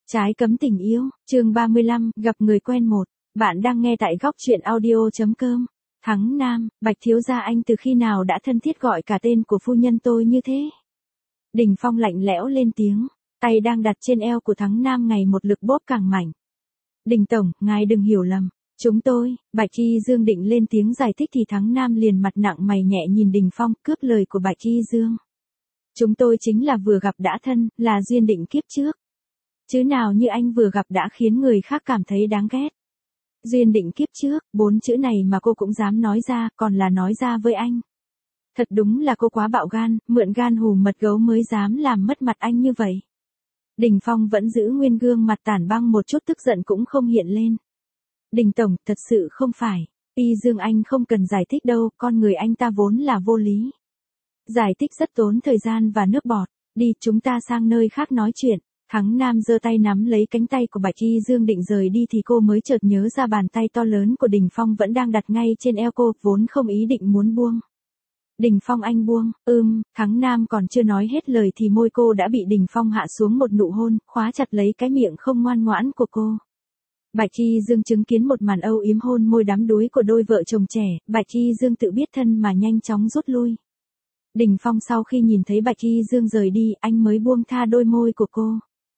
Trái cấm tình yêu, chương 35, gặp người quen một. Bạn đang nghe tại góc truyện audio.com. Thắng Nam, Bạch thiếu gia anh từ khi nào đã thân thiết gọi cả tên của phu nhân tôi như thế? Đình Phong lạnh lẽo lên tiếng, tay đang đặt trên eo của Thắng Nam ngày một lực bóp càng mạnh. Đình tổng, ngài đừng hiểu lầm. Chúng tôi, Bạch Y Dương định lên tiếng giải thích thì Thắng Nam liền mặt nặng mày nhẹ nhìn Đình Phong cướp lời của Bạch Y Dương. Chúng tôi chính là vừa gặp đã thân, là duyên định kiếp trước. Chứ nào như anh vừa gặp đã khiến người khác cảm thấy đáng ghét. Duyên định kiếp trước, 4 chữ này mà cô cũng dám nói ra, còn là nói ra với anh. Thật đúng là cô quá bạo gan, mượn gan hùm mật gấu mới dám làm mất mặt anh như vậy. Đình Phong vẫn giữ nguyên gương mặt tản băng, một chút tức giận cũng không hiện lên. Đình tổng, thật sự không phải. Y Dương anh không cần giải thích đâu, con người anh ta vốn là vô lý. Giải thích rất tốn thời gian và nước bọt. Đi, chúng ta sang nơi khác nói chuyện. Thắng Nam giơ tay nắm lấy cánh tay của Bạch Y Dương định rời đi thì cô mới chợt nhớ ra bàn tay to lớn của Đình Phong vẫn đang đặt ngay trên eo cô, vốn không ý định muốn buông. Đình Phong anh buông, Thắng Nam còn chưa nói hết lời thì môi cô đã bị Đình Phong hạ xuống một nụ hôn, khóa chặt lấy cái miệng không ngoan ngoãn của cô. Bạch Y Dương chứng kiến một màn âu yếm hôn môi đắm đuối của đôi vợ chồng trẻ, Bạch Y Dương tự biết thân mà nhanh chóng rút lui. Đình Phong sau khi nhìn thấy Bạch Y Dương rời đi, anh mới buông tha đôi môi của cô.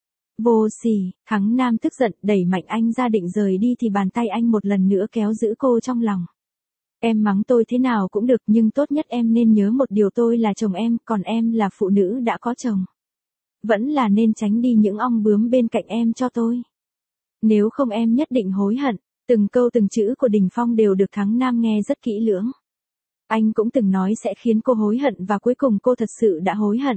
Vô sỉ, Thắng Nam tức giận đẩy mạnh anh ra định rời đi thì bàn tay anh một lần nữa kéo giữ cô trong lòng. Em mắng tôi thế nào cũng được nhưng tốt nhất em nên nhớ một điều, tôi là chồng em, còn em là phụ nữ đã có chồng. Vẫn là nên tránh đi những ong bướm bên cạnh em cho tôi. Nếu không em nhất định hối hận. Từng câu từng chữ của Đình Phong đều được Thắng Nam nghe rất kỹ lưỡng. Anh cũng từng nói sẽ khiến cô hối hận và cuối cùng cô thật sự đã hối hận.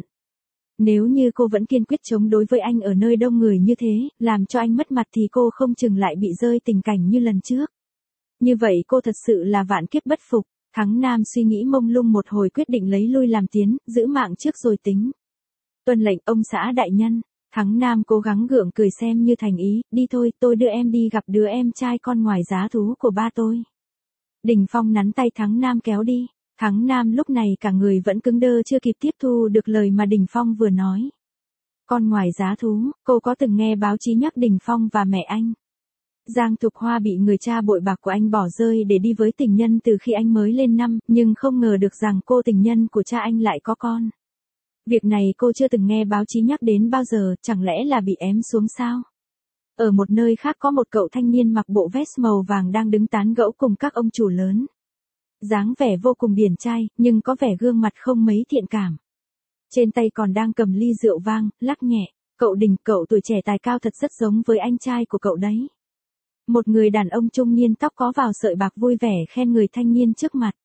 Nếu như cô vẫn kiên quyết chống đối với anh ở nơi đông người như thế, làm cho anh mất mặt thì cô không chừng lại bị rơi tình cảnh như lần trước. Như vậy cô thật sự là vạn kiếp bất phục. Thắng Nam suy nghĩ mông lung một hồi quyết định lấy lui làm tiến, giữ mạng trước rồi tính. Tuân lệnh ông xã đại nhân. Thắng Nam cố gắng gượng cười xem như thành ý, đi thôi, tôi đưa em đi gặp đứa em trai con ngoài giá thú của ba tôi. Đình Phong nắn tay Thắng Nam kéo đi. Thắng Nam lúc này cả người vẫn cứng đơ chưa kịp tiếp thu được lời mà Đình Phong vừa nói. Con ngoài giá thú, cô có từng nghe báo chí nhắc Đình Phong và mẹ anh. Giang Thục Hoa bị người cha bội bạc của anh bỏ rơi để đi với tình nhân từ khi anh mới lên năm, nhưng không ngờ được rằng cô tình nhân của cha anh lại có con. Việc này cô chưa từng nghe báo chí nhắc đến bao giờ, chẳng lẽ là bị ém xuống sao? Ở một nơi khác có một cậu thanh niên mặc bộ vest màu vàng đang đứng tán gẫu cùng các ông chủ lớn. Dáng vẻ vô cùng điển trai, nhưng có vẻ gương mặt không mấy thiện cảm. Trên tay còn đang cầm ly rượu vang, lắc nhẹ. Cậu Đình, cậu tuổi trẻ tài cao thật rất giống với anh trai của cậu đấy. Một người đàn ông trung niên tóc có vào sợi bạc vui vẻ khen người thanh niên trước mặt.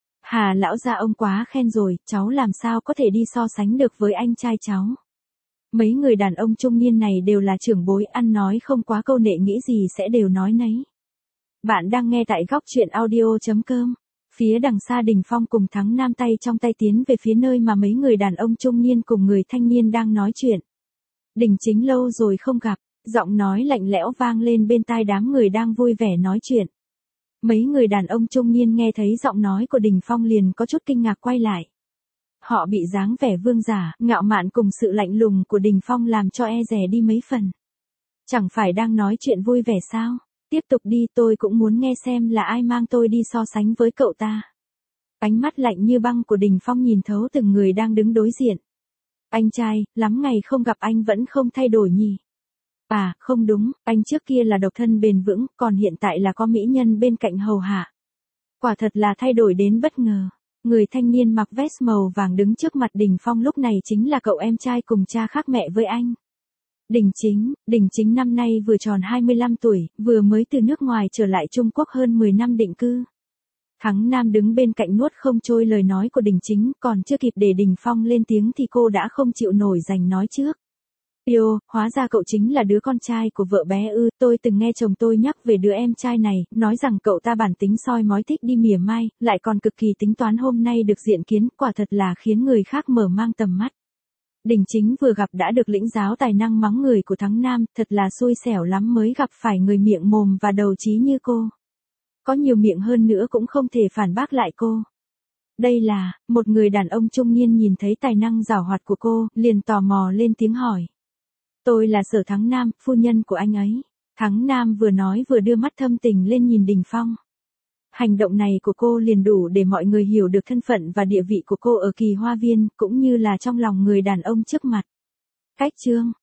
Hà lão gia ông quá khen rồi, cháu làm sao có thể đi so sánh được với anh trai cháu. Mấy người đàn ông trung niên này đều là trưởng bối, ăn nói không quá câu nệ, nghĩ gì sẽ đều nói nấy. Bạn đang nghe tại góc truyện audio.com. Phía đằng xa Đình Phong cùng Thắng Nam tay trong tay tiến về phía nơi mà mấy người đàn ông trung niên cùng người thanh niên đang nói chuyện. Đình Chính lâu rồi không gặp, giọng nói lạnh lẽo vang lên bên tai đám người đang vui vẻ nói chuyện. Mấy người đàn ông trung niên nghe thấy giọng nói của Đình Phong liền có chút kinh ngạc quay lại. Họ bị dáng vẻ vương giả, ngạo mạn cùng sự lạnh lùng của Đình Phong làm cho e dè đi mấy phần. Chẳng phải đang nói chuyện vui vẻ sao? Tiếp tục đi, tôi cũng muốn nghe xem là ai mang tôi đi so sánh với cậu ta. Ánh mắt lạnh như băng của Đình Phong nhìn thấu từng người đang đứng đối diện. Anh trai, lắm ngày không gặp anh vẫn không thay đổi nhỉ? À, không đúng, anh trước kia là độc thân bền vững, còn hiện tại là có mỹ nhân bên cạnh hầu hạ. Quả thật là thay đổi đến bất ngờ. Người thanh niên mặc vest màu vàng đứng trước mặt Đình Phong lúc này chính là cậu em trai cùng cha khác mẹ với anh. Đình Chính năm nay vừa tròn 25 tuổi, vừa mới từ nước ngoài trở lại Trung Quốc hơn 10 năm định cư. Thắng Nam đứng bên cạnh nuốt không trôi lời nói của Đình Chính, còn chưa kịp để Đình Phong lên tiếng thì cô đã không chịu nổi giành nói trước. Yêu, hóa ra cậu chính là đứa con trai của vợ bé ư, tôi từng nghe chồng tôi nhắc về đứa em trai này, nói rằng cậu ta bản tính soi mói thích đi mỉa mai, lại còn cực kỳ tính toán, hôm nay được diện kiến, quả thật là khiến người khác mở mang tầm mắt. Đình Chính vừa gặp đã được lĩnh giáo tài năng mắng người của Thắng Nam, thật là xui xẻo lắm mới gặp phải người miệng mồm và đầu trí như cô. Có nhiều miệng hơn nữa cũng không thể phản bác lại cô. Đây là, một người đàn ông trung niên nhìn thấy tài năng giảo hoạt của cô, liền tò mò lên tiếng hỏi. Tôi là Sở Thắng Nam, phu nhân của anh ấy. Thắng Nam vừa nói vừa đưa mắt thâm tình lên nhìn Đình Phong. Hành động này của cô liền đủ để mọi người hiểu được thân phận và địa vị của cô ở Kỳ Hoa Viên, cũng như là trong lòng người đàn ông trước mặt. Cách chương